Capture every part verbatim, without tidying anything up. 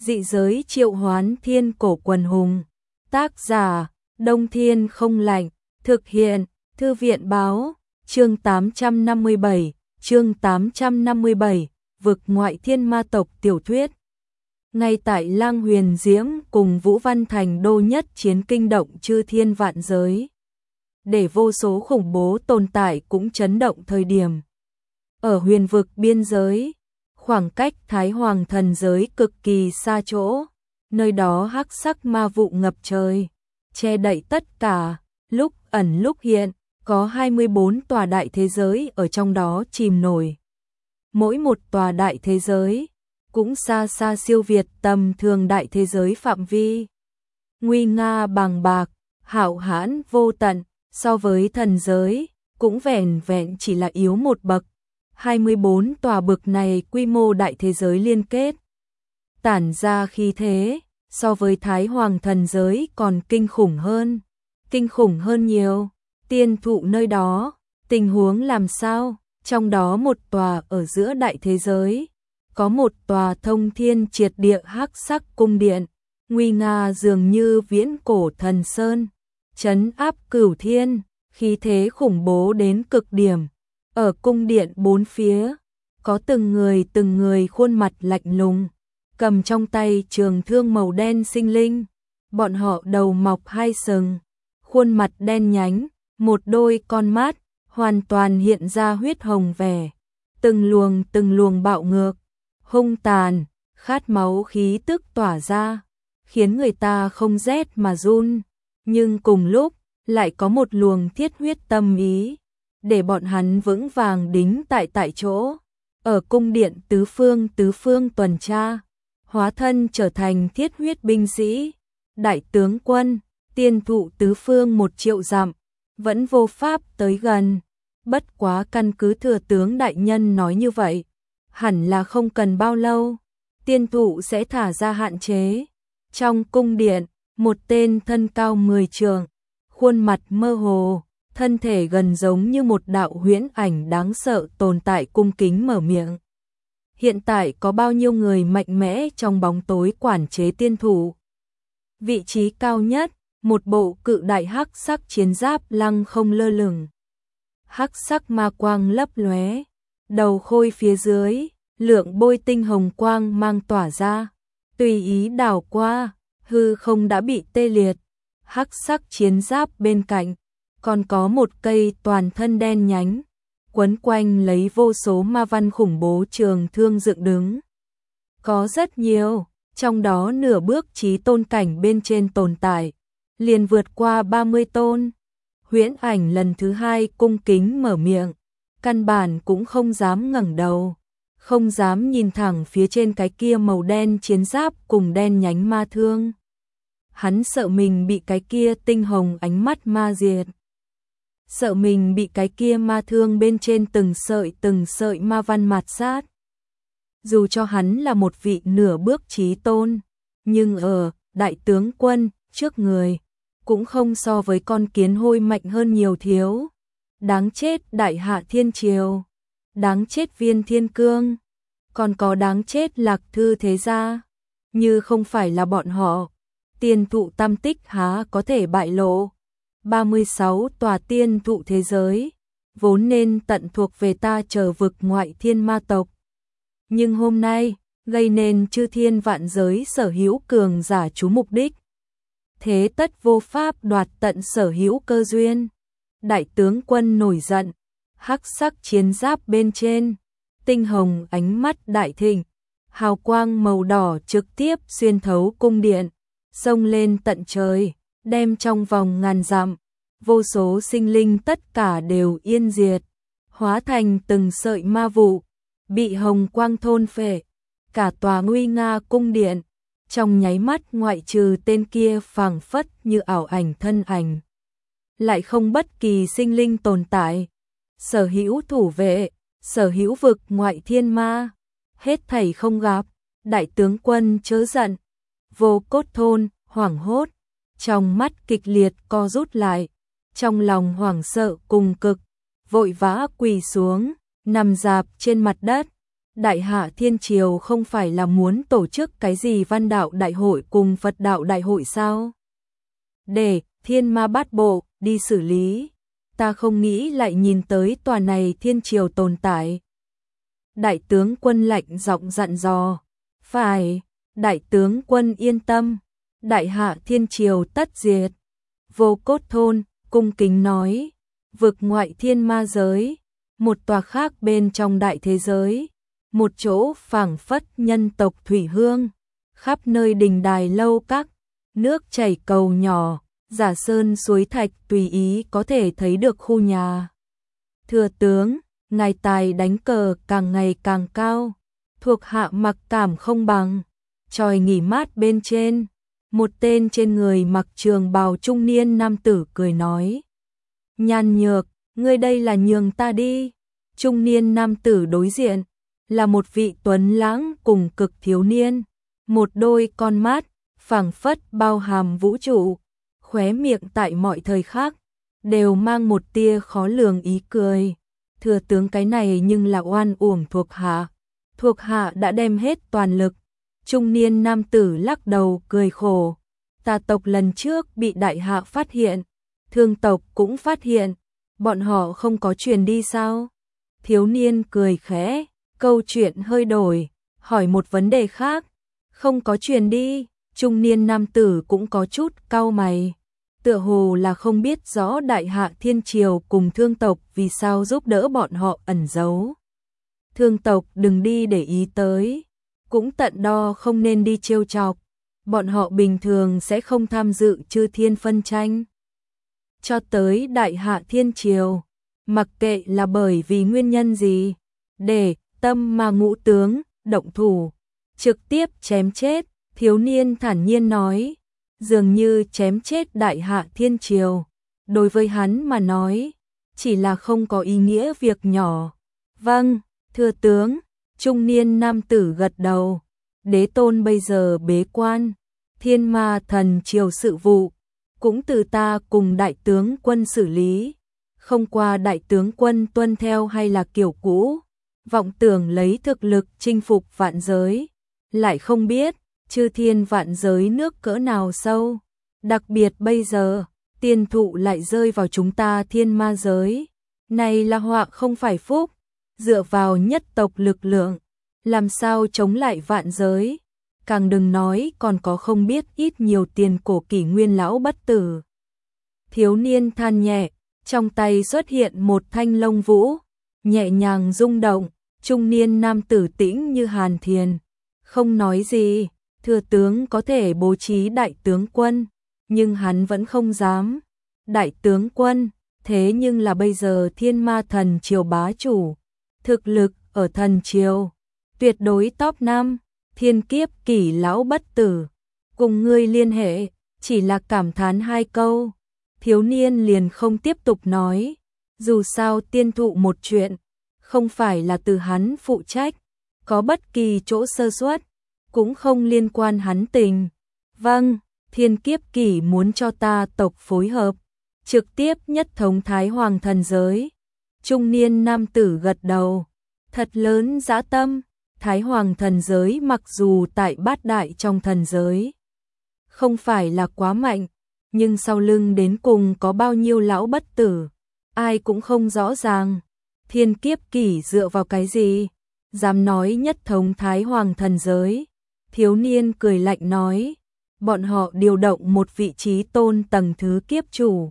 Dị giới triệu hoán thiên cổ quần hùng. Tác giả, Đông Thiên Không Lạnh. Thực hiện, Thư viện báo. Chương tám trăm năm mươi bảy, chương tám trăm năm mươi bảy, vực ngoại thiên ma tộc tiểu thuyết. Ngay tại Lang Huyền Diễm cùng Vũ Văn Thành đô nhất chiến kinh động chư thiên vạn giới. Để vô số khủng bố tồn tại cũng chấn động thời điểm. Ở huyền vực biên giới, khoảng cách Thái Hoàng thần giới cực kỳ xa chỗ, nơi đó hắc sắc ma vụ ngập trời, che đậy tất cả, lúc ẩn lúc hiện, có hai mươi bốn tòa đại thế giới ở trong đó chìm nổi. Mỗi một tòa đại thế giới cũng xa xa siêu việt tầm thường đại thế giới phạm vi. Nguy nga bàng bạc, hạo hãn vô tận, so với thần giới, cũng vẻn vẹn chỉ là yếu một bậc. hai mươi bốn tòa bực này quy mô đại thế giới liên kết, tản ra khí thế, so với Thái Hoàng thần giới còn kinh khủng hơn, kinh khủng hơn nhiều. Tiên thụ nơi đó, tình huống làm sao? Trong đó một tòa ở giữa đại thế giới, có một tòa thông thiên triệt địa hắc sắc cung điện, nguy nga dường như viễn cổ thần sơn, trấn áp cửu thiên, khí thế khủng bố đến cực điểm. Ở cung điện bốn phía, có từng người từng người khuôn mặt lạnh lùng, cầm trong tay trường thương màu đen sinh linh, bọn họ đầu mọc hai sừng, khuôn mặt đen nhánh, một đôi con mắt hoàn toàn hiện ra huyết hồng vẻ, từng luồng từng luồng bạo ngược, hung tàn, khát máu khí tức tỏa ra, khiến người ta không rét mà run, nhưng cùng lúc lại có một luồng thiết huyết tâm ý, để bọn hắn vững vàng đính tại tại chỗ, ở cung điện tứ phương tứ phương tuần tra, hóa thân trở thành thiết huyết binh sĩ, đại tướng quân, tiên thụ tứ phương một triệu dặm, vẫn vô pháp tới gần. Bất quá căn cứ thừa tướng đại nhân nói như vậy, hẳn là không cần bao lâu, tiên thụ sẽ thả ra hạn chế. Trong cung điện, một tên thân cao mười trượng, khuôn mặt mơ hồ, thân thể gần giống như một đạo huyễn ảnh đáng sợ tồn tại cung kính mở miệng. Hiện tại có bao nhiêu người mạnh mẽ trong bóng tối quản chế tiên thụ? Vị trí cao nhất, một bộ cự đại hắc sắc chiến giáp lăng không lơ lửng. Hắc sắc ma quang lấp lóe, đầu khôi phía dưới, lượng bôi tinh hồng quang mang tỏa ra, tùy ý đảo qua, hư không đã bị tê liệt. Hắc sắc chiến giáp bên cạnh, còn có một cây toàn thân đen nhánh, quấn quanh lấy vô số ma văn khủng bố trường thương dựng đứng. Có rất nhiều, trong đó nửa bước chí tôn cảnh bên trên tồn tại, liền vượt qua ba mươi tôn. Huyễn ảnh lần thứ hai cung kính mở miệng, căn bản cũng không dám ngẩng đầu, không dám nhìn thẳng phía trên cái kia màu đen chiến giáp cùng đen nhánh ma thương. Hắn sợ mình bị cái kia tinh hồng ánh mắt ma diệt, sợ mình bị cái kia ma thương bên trên từng sợi từng sợi ma văn mạt sát. Dù cho hắn là một vị nửa bước chí tôn, nhưng ở đại tướng quân trước người, cũng không so với con kiến hôi mạnh hơn nhiều thiếu. Đáng chết Đại Hạ Thiên Triều, đáng chết Viên Thiên Cương, còn có đáng chết Lạc Thư Thế Gia. Như không phải là bọn họ, tiên thụ tam tích há có thể bại lộ. ba mươi sáu tòa tiên thụ thế giới, vốn nên tận thuộc về ta trở vực ngoại thiên ma tộc. Nhưng hôm nay, gây nên chư thiên vạn giới sở hữu cường giả chú mục đích. Thế tất vô pháp đoạt tận sở hữu cơ duyên. Đại tướng quân nổi giận, hắc sắc chiến giáp bên trên, tinh hồng ánh mắt đại thịnh, hào quang màu đỏ trực tiếp xuyên thấu cung điện, xông lên tận trời, đem trong vòng ngàn dặm, vô số sinh linh tất cả đều yên diệt, hóa thành từng sợi ma vụ, bị hồng quang thôn phệ. Cả tòa nguy nga cung điện, trong nháy mắt ngoại trừ tên kia phảng phất như ảo ảnh thân ảnh, lại không bất kỳ sinh linh tồn tại. Sở hữu thủ vệ, sở hữu vực ngoại thiên ma, hết thảy không gặp. Đại tướng quân chớ giận. Vô Cốt Thôn hoảng hốt, trong mắt kịch liệt co rút lại, trong lòng hoảng sợ cùng cực, vội vã quỳ xuống, nằm rạp trên mặt đất, Đại Hạ Thiên Triều không phải là muốn tổ chức cái gì văn đạo đại hội cùng Phật đạo đại hội sao? Để Thiên Ma Bát Bộ đi xử lý. Ta không nghĩ lại nhìn tới tòa này Thiên Triều tồn tại. Đại tướng quân lạnh giọng dặn dò. Phải, đại tướng quân yên tâm. Đại Hạ Thiên Triều tất diệt. Vô Cốt Thôn cung kính nói. Vực ngoại thiên ma giới. Một tòa khác bên trong đại thế giới. Một chỗ phảng phất nhân tộc thủy hương. Khắp nơi đình đài lâu các. Nước chảy cầu nhỏ. Giả sơn suối thạch tùy ý có thể thấy được khu nhà. Thừa tướng, ngài tài đánh cờ càng ngày càng cao. Thuộc hạ mặc cảm không bằng. Tròi nghỉ mát bên trên. Một tên trên người mặc trường bào trung niên nam tử cười nói. Nhan Nhược, ngươi đây là nhường ta đi. Trung niên nam tử đối diện. Là một vị tuấn lãng cùng cực thiếu niên. Một đôi con mắt, phảng phất bao hàm vũ trụ. Khóe miệng tại mọi thời khắc đều mang một tia khó lường ý cười. Thừa tướng cái này nhưng là oan uổng thuộc hạ. Thuộc hạ đã đem hết toàn lực. Trung niên nam tử lắc đầu cười khổ. Tà tộc lần trước bị đại hạ phát hiện. Thương tộc cũng phát hiện. Bọn họ không có truyền đi sao? Thiếu niên cười khẽ. Câu chuyện hơi đổi. Hỏi một vấn đề khác. Không có truyền đi. Trung niên nam tử cũng có chút cau mày. Tựa hồ là không biết rõ Đại Hạ Thiên Triều cùng thương tộc vì sao giúp đỡ bọn họ ẩn giấu. Thương tộc đừng đi để ý tới, cũng tận đo không nên đi trêu chọc, bọn họ bình thường sẽ không tham dự chư thiên phân tranh. Cho tới Đại Hạ Thiên Triều, mặc kệ là bởi vì nguyên nhân gì, để Tâm Ma ngũ tướng động thủ, trực tiếp chém chết, thiếu niên thản nhiên nói. Dường như chém chết Đại Hạ Thiên Triều. Đối với hắn mà nói, chỉ là không có ý nghĩa việc nhỏ. Vâng, thưa tướng, trung niên nam tử gật đầu. Đế tôn bây giờ bế quan, Thiên Ma thần triều sự vụ, cũng từ ta cùng đại tướng quân xử lý. Không qua đại tướng quân tuân theo hay là kiểu cũ, vọng tưởng lấy thực lực chinh phục vạn giới, lại không biết chư thiên vạn giới nước cỡ nào sâu, đặc biệt bây giờ, tiên thụ lại rơi vào chúng ta thiên ma giới. Này là họa không phải phúc, dựa vào nhất tộc lực lượng, làm sao chống lại vạn giới, càng đừng nói còn có không biết ít nhiều tiền cổ kỷ nguyên lão bất tử. Thiếu niên than nhẹ, trong tay xuất hiện một thanh lông vũ, nhẹ nhàng rung động, trung niên nam tử tĩnh như hàn thiền, không nói gì. Thừa tướng có thể bố trí đại tướng quân, nhưng hắn vẫn không dám. Đại tướng quân, thế nhưng là bây giờ thiên ma thần triều bá chủ. Thực lực ở thần triều, tuyệt đối top năm, thiên kiếp kỷ lão bất tử. Cùng ngươi liên hệ, chỉ là cảm thán hai câu. Thiếu niên liền không tiếp tục nói. Dù sao tiên thụ một chuyện, không phải là từ hắn phụ trách, có bất kỳ chỗ sơ suất cũng không liên quan hắn tình. Vâng, thiên kiếp kỷ muốn cho ta tộc phối hợp, trực tiếp nhất thống Thái Hoàng thần giới. Trung niên nam tử gật đầu, thật lớn dã tâm. Thái Hoàng thần giới mặc dù tại bát đại trong thần giới, không phải là quá mạnh, nhưng sau lưng đến cùng có bao nhiêu lão bất tử, ai cũng không rõ ràng. Thiên kiếp kỷ dựa vào cái gì, dám nói nhất thống Thái Hoàng thần giới. Thiếu niên cười lạnh nói, bọn họ điều động một vị trí tôn tầng thứ kiếp chủ,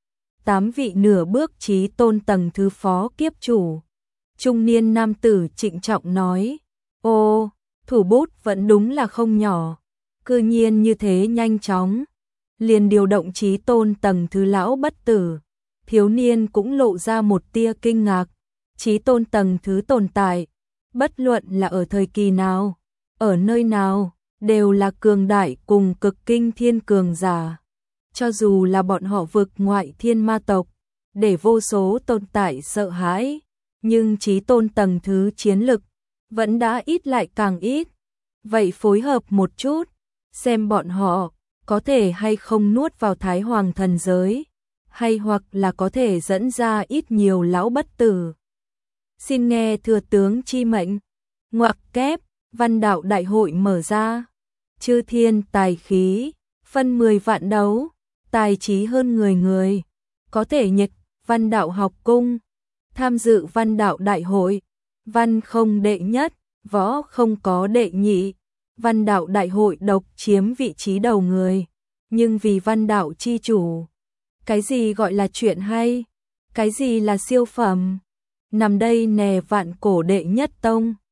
tám vị nửa bước trí tôn tầng thứ phó kiếp chủ. Trung niên nam tử trịnh trọng nói, ô, thủ bút vẫn đúng là không nhỏ, cư nhiên như thế nhanh chóng, liền điều động trí tôn tầng thứ lão bất tử. Thiếu niên cũng lộ ra một tia kinh ngạc, trí tôn tầng thứ tồn tại, bất luận là ở thời kỳ nào, ở nơi nào, đều là cường đại cùng cực kinh thiên cường giả. Cho dù là bọn họ vực ngoại thiên ma tộc, để vô số tồn tại sợ hãi, nhưng trí tôn tầng thứ chiến lực vẫn đã ít lại càng ít. Vậy phối hợp một chút, xem bọn họ có thể hay không nuốt vào Thái Hoàng thần giới, hay hoặc là có thể dẫn ra ít nhiều lão bất tử. Xin nghe thừa tướng chi mệnh. Ngoặc kép, văn đạo đại hội mở ra. Chư thiên tài khí, phân mười vạn đấu, tài trí hơn người người. Có thể nhịch, văn đạo học cung, tham dự văn đạo đại hội. Văn không đệ nhất, võ không có đệ nhị. Văn đạo đại hội độc chiếm vị trí đầu người. Nhưng vì văn đạo chi chủ, cái gì gọi là chuyện hay? Cái gì là siêu phẩm? Nằm đây nè vạn cổ đệ nhất tông.